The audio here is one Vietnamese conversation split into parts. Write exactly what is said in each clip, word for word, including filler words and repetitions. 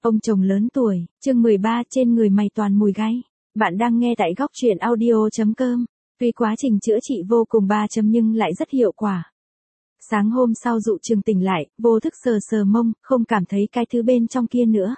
Ông chồng lớn tuổi, chương mười ba trên người mày toàn mùi gáy. Bạn đang nghe tại góc truyện audio.com. Tuy quá trình chữa trị vô cùng ba chấm nhưng lại rất hiệu quả. Sáng hôm sau Dụ Trừng tỉnh lại, vô thức sờ sờ mông, không cảm thấy cái thứ bên trong kia nữa.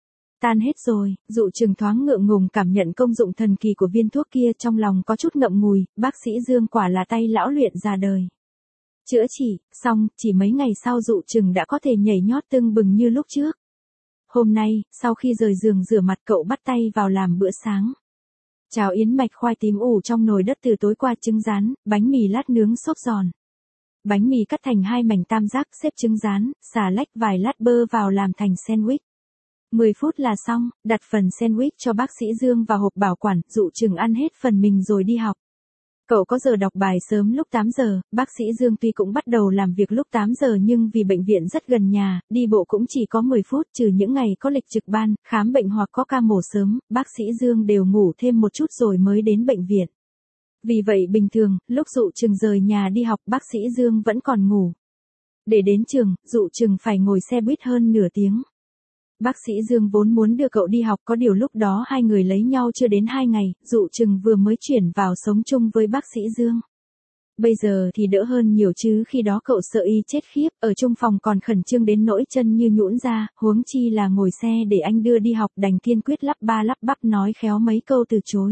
Tan hết rồi, Dụ Trừng thoáng ngượng ngùng cảm nhận công dụng thần kỳ của viên thuốc kia, trong lòng có chút ngậm ngùi, bác sĩ Dương quả là tay lão luyện già đời. Chữa trị, xong, chỉ mấy ngày sau Dụ Trừng đã có thể nhảy nhót tưng bừng như lúc trước. Hôm nay, sau khi rời giường rửa mặt cậu bắt tay vào làm bữa sáng. Cháo yến mạch khoai tím ủ trong nồi đất từ tối qua, trứng rán, bánh mì lát nướng xốp giòn. Bánh mì cắt thành hai mảnh tam giác, xếp trứng rán, xà lách vài lát bơ vào làm thành sandwich. mười phút là xong, đặt phần sandwich cho bác sĩ Dương vào hộp bảo quản, Dụ Trừng ăn hết phần mình rồi đi học. Cậu có giờ đọc bài sớm lúc tám giờ, bác sĩ Dương tuy cũng bắt đầu làm việc lúc tám giờ nhưng vì bệnh viện rất gần nhà, đi bộ cũng chỉ có mười phút, trừ những ngày có lịch trực ban, khám bệnh hoặc có ca mổ sớm, bác sĩ Dương đều ngủ thêm một chút rồi mới đến bệnh viện. Vì vậy bình thường, lúc Dụ Trừng rời nhà đi học bác sĩ Dương vẫn còn ngủ. Để đến trường, Dụ Trừng phải ngồi xe buýt hơn nửa tiếng. Bác sĩ Dương vốn muốn đưa cậu đi học, có điều lúc đó hai người lấy nhau chưa đến hai ngày, Dụ Trừng vừa mới chuyển vào sống chung với bác sĩ Dương. Bây giờ thì đỡ hơn nhiều chứ khi đó cậu sợ y chết khiếp, ở chung phòng còn khẩn trương đến nỗi chân như nhũn ra, huống chi là ngồi xe để anh đưa đi học, đành kiên quyết lắp ba lắp bắp nói khéo mấy câu từ chối.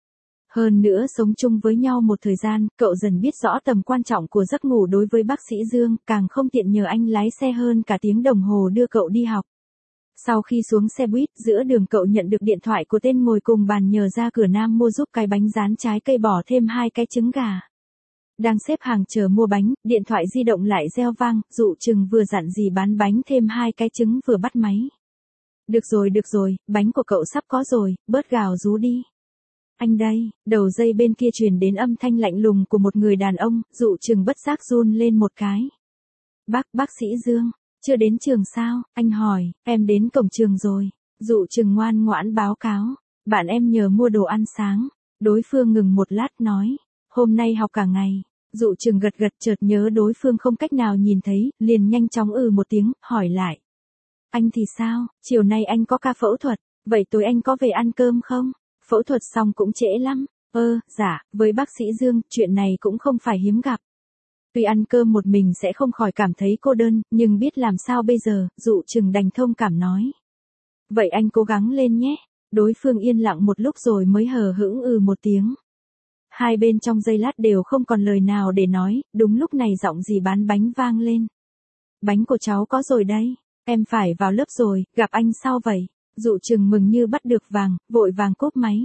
Hơn nữa sống chung với nhau một thời gian, cậu dần biết rõ tầm quan trọng của giấc ngủ đối với bác sĩ Dương, càng không tiện nhờ anh lái xe hơn cả tiếng đồng hồ đưa cậu đi học. Sau khi xuống xe buýt, giữa đường cậu nhận được điện thoại của tên ngồi cùng bàn nhờ ra cửa Nam mua giúp cái bánh rán trái cây bỏ thêm hai cái trứng gà. Đang xếp hàng chờ mua bánh, điện thoại di động lại reo vang, Dụ Trừng vừa dặn dì bán bánh thêm hai cái trứng vừa bắt máy. Được rồi được rồi, bánh của cậu sắp có rồi, bớt gào rú đi. Anh đây, đầu dây bên kia truyền đến âm thanh lạnh lùng của một người đàn ông, Dụ Trừng bất giác run lên một cái. Bác, bác sĩ Dương. Chưa đến trường sao, anh hỏi, em đến cổng trường rồi. Dụ Trừng ngoan ngoãn báo cáo, bạn em nhờ mua đồ ăn sáng. Đối phương ngừng một lát nói, hôm nay học cả ngày. Dụ Trừng gật gật, chợt nhớ đối phương không cách nào nhìn thấy, liền nhanh chóng ừ một tiếng, hỏi lại. Anh thì sao, chiều nay anh có ca phẫu thuật, vậy tối anh có về ăn cơm không? Phẫu thuật xong cũng trễ lắm. Ơ, dạ, với bác sĩ Dương, chuyện này cũng không phải hiếm gặp. Tuy ăn cơm một mình sẽ không khỏi cảm thấy cô đơn, nhưng biết làm sao bây giờ, Dụ Trừng đành thông cảm nói. Vậy anh cố gắng lên nhé. Đối phương yên lặng một lúc rồi mới hờ hững ừ một tiếng. Hai bên trong giây lát đều không còn lời nào để nói, đúng lúc này giọng dì bán bánh vang lên. Bánh của cháu có rồi đây, em phải vào lớp rồi, gặp anh sau vậy. Dụ Trừng mừng như bắt được vàng, vội vàng cốp máy.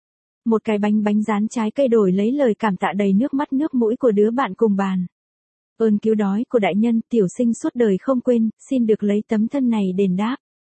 Một cái bánh bánh rán trái cây đổi lấy lời cảm tạ đầy nước mắt nước mũi của đứa bạn cùng bàn. Ơn cứu đói của đại nhân, tiểu sinh suốt đời không quên, xin được lấy tấm thân này đền đáp.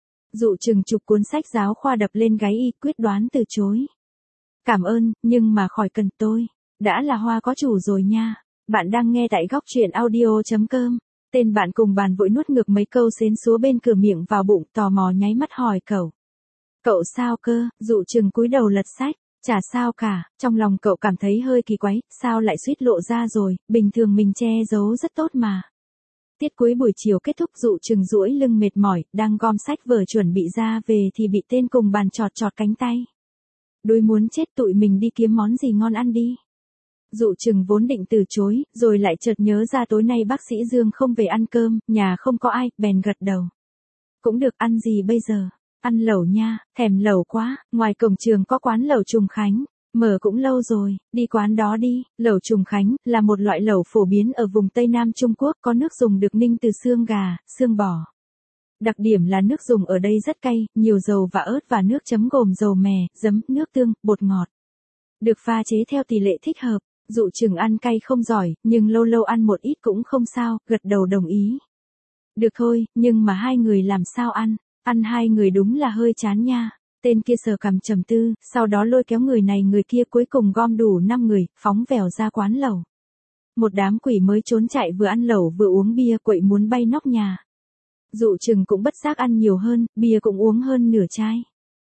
Dụ Trừng chụp cuốn sách giáo khoa đập lên gáy y, quyết đoán từ chối. Cảm ơn, nhưng mà khỏi cần tôi. Đã là hoa có chủ rồi nha. Bạn đang nghe tại góc truyện audio.com. Tên bạn cùng bàn vội nuốt ngược mấy câu xến xúa bên cửa miệng vào bụng, tò mò nháy mắt hỏi cậu. Cậu sao cơ? Dụ Trừng cúi đầu lật sách. Chả sao cả, trong lòng cậu cảm thấy hơi kỳ quái, sao lại suýt lộ ra rồi, bình thường mình che giấu rất tốt mà. Tiết cuối buổi chiều kết thúc, Dụ Trừng duỗi lưng mệt mỏi, đang gom sách vở chuẩn bị ra về thì bị tên cùng bàn chọt chọt cánh tay. Đôi muốn chết, tụi mình đi kiếm món gì ngon ăn đi. Dụ Trừng vốn định từ chối, rồi lại chợt nhớ ra tối nay bác sĩ Dương không về ăn cơm, nhà không có ai, bèn gật đầu. Cũng được, ăn gì bây giờ? Ăn lẩu nha, thèm lẩu quá, ngoài cổng trường có quán lẩu Trùng Khánh, mở cũng lâu rồi, đi quán đó đi. Lẩu Trùng Khánh là một loại lẩu phổ biến ở vùng Tây Nam Trung Quốc, có nước dùng được ninh từ xương gà, xương bò. Đặc điểm là nước dùng ở đây rất cay, nhiều dầu và ớt và nước chấm gồm dầu mè, giấm, nước tương, bột ngọt. Được pha chế theo tỷ lệ thích hợp. Dụ Trừng ăn cay không giỏi, nhưng lâu lâu ăn một ít cũng không sao, gật đầu đồng ý. Được thôi, nhưng mà hai người làm sao ăn? Ăn hai người đúng là hơi chán nha. Tên kia sờ cằm trầm tư, sau đó lôi kéo người này người kia, cuối cùng gom đủ năm người, phóng vèo ra quán lẩu. Một đám quỷ mới trốn chạy, vừa ăn lẩu vừa uống bia, quậy muốn bay nóc nhà. Dụ Trừng cũng bất giác ăn nhiều hơn, bia cũng uống hơn nửa chai.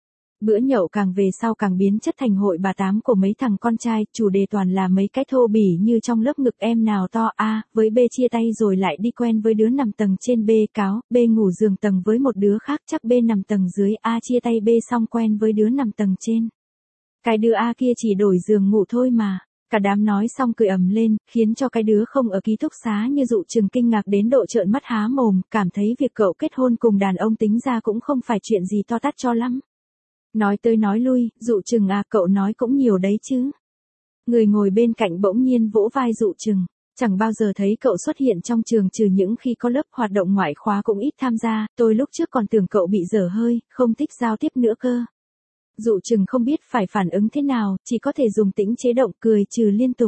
Bữa nhậu càng về sau càng biến chất thành hội bà tám của mấy thằng con trai, chủ đề toàn là mấy cái thô bỉ như trong lớp ngực em nào to A, với B chia tay rồi lại đi quen với đứa nằm tầng trên B cáo, B ngủ giường tầng với một đứa khác chắc B nằm tầng dưới A chia tay B xong quen với đứa nằm tầng trên. Cái đứa A kia chỉ đổi giường ngủ thôi mà. Cả đám nói xong cười ầm lên, khiến cho cái đứa không ở ký túc xá như Dụ Trừng kinh ngạc đến độ trợn mắt há mồm, cảm thấy việc cậu kết hôn cùng đàn ông tính ra cũng không phải chuyện gì to tát cho lắm. Nói tới nói lui, Dụ Trừng à, cậu nói cũng nhiều đấy chứ. Người ngồi bên cạnh bỗng nhiên vỗ vai Dụ Trừng, chẳng bao giờ thấy cậu xuất hiện trong trường trừ những khi có lớp hoạt động ngoại khóa cũng ít tham gia, tôi lúc trước còn tưởng cậu bị dở hơi, không thích giao tiếp nữa cơ. Dụ Trừng không biết phải phản ứng thế nào, chỉ có thể dùng tĩnh chế động cười trừ liên tục.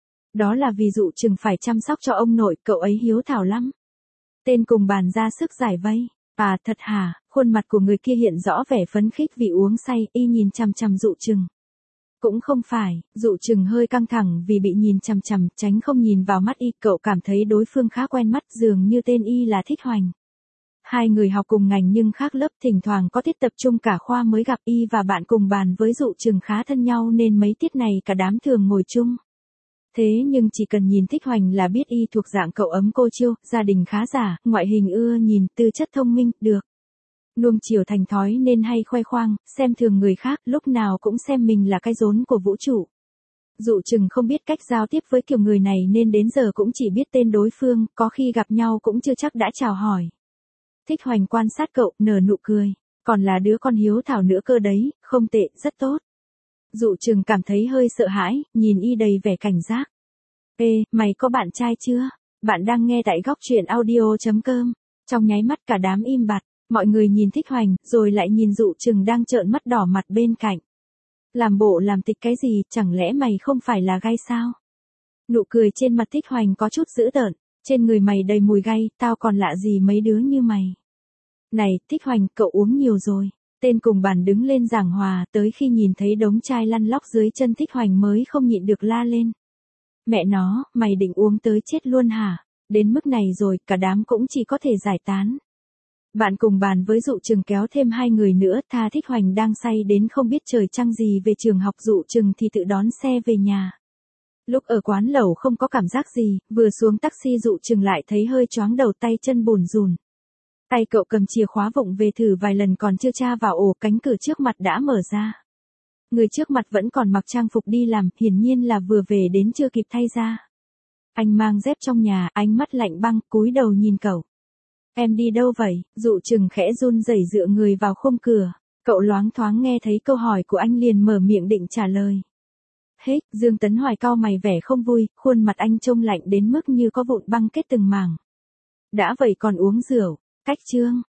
Đó là vì Dụ Trừng phải chăm sóc cho ông nội, cậu ấy hiếu thảo lắm. Tên cùng bàn ra sức giải vây. À thật hả, khuôn mặt của người kia hiện rõ vẻ phấn khích vì uống say, y nhìn chằm chằm Dụ Trừng. Cũng không phải, Dụ Trừng hơi căng thẳng vì bị nhìn chằm chằm, tránh không nhìn vào mắt y, cậu cảm thấy đối phương khá quen mắt, dường như tên y là Thích Hoành. Hai người học cùng ngành nhưng khác lớp, thỉnh thoảng có tiết tập trung cả khoa mới gặp, y và bạn cùng bàn với Dụ Trừng khá thân nhau nên mấy tiết này cả đám thường ngồi chung. Thế nhưng chỉ cần nhìn Thích Hoành là biết y thuộc dạng cậu ấm cô chiêu, gia đình khá giả, ngoại hình ưa nhìn, tư chất thông minh, được. Nuông chiều thành thói nên hay khoe khoang, xem thường người khác, lúc nào cũng xem mình là cái rốn của vũ trụ. Dụ Trừng không biết cách giao tiếp với kiểu người này nên đến giờ cũng chỉ biết tên đối phương, có khi gặp nhau cũng chưa chắc đã chào hỏi. Thích Hoành quan sát cậu, nở nụ cười, còn là đứa con hiếu thảo nữa cơ đấy, không tệ, rất tốt. Dụ Trừng cảm thấy hơi sợ hãi, nhìn y đầy vẻ cảnh giác. Ê, mày có bạn trai chưa? Bạn đang nghe tại góc truyện audio chấm com. Trong nháy mắt cả đám im bặt, mọi người nhìn Thích Hoành, rồi lại nhìn Dụ Trừng đang trợn mắt đỏ mặt bên cạnh. Làm bộ làm tịch cái gì, chẳng lẽ mày không phải là gai sao? Nụ cười trên mặt Thích Hoành có chút dữ tợn, trên người mày đầy mùi gai, tao còn lạ gì mấy đứa như mày. Này, Thích Hoành, cậu uống nhiều rồi. Tên cùng bàn đứng lên giảng hòa, tới khi nhìn thấy đống chai lăn lóc dưới chân Thích Hoành mới không nhịn được la lên. Mẹ nó, mày định uống tới chết luôn hả? Đến mức này rồi, cả đám cũng chỉ có thể giải tán. Bạn cùng bàn với Dụ Trừng kéo thêm hai người nữa, tha Thích Hoành đang say đến không biết trời trăng gì về trường học, Dụ Trừng thì tự đón xe về nhà. Lúc ở quán lẩu không có cảm giác gì, vừa xuống taxi Dụ Trừng lại thấy hơi choáng đầu, tay chân bủn rủn. Tay cậu cầm chìa khóa vụng về thử vài lần còn chưa tra vào ổ, cánh cửa trước mặt đã mở ra. Người trước mặt vẫn còn mặc trang phục đi làm, hiển nhiên là vừa về đến chưa kịp thay ra. Anh mang dép trong nhà, ánh mắt lạnh băng, cúi đầu nhìn cậu. Em đi đâu vậy? Dụ Trừng khẽ run rẩy dựa người vào khung cửa. Cậu loáng thoáng nghe thấy câu hỏi của anh liền mở miệng định trả lời. Hết, Dương Tấn Hoài cau mày vẻ không vui, khuôn mặt anh trông lạnh đến mức như có vụn băng kết từng mảng. Đã vậy còn uống rượu, cách chương.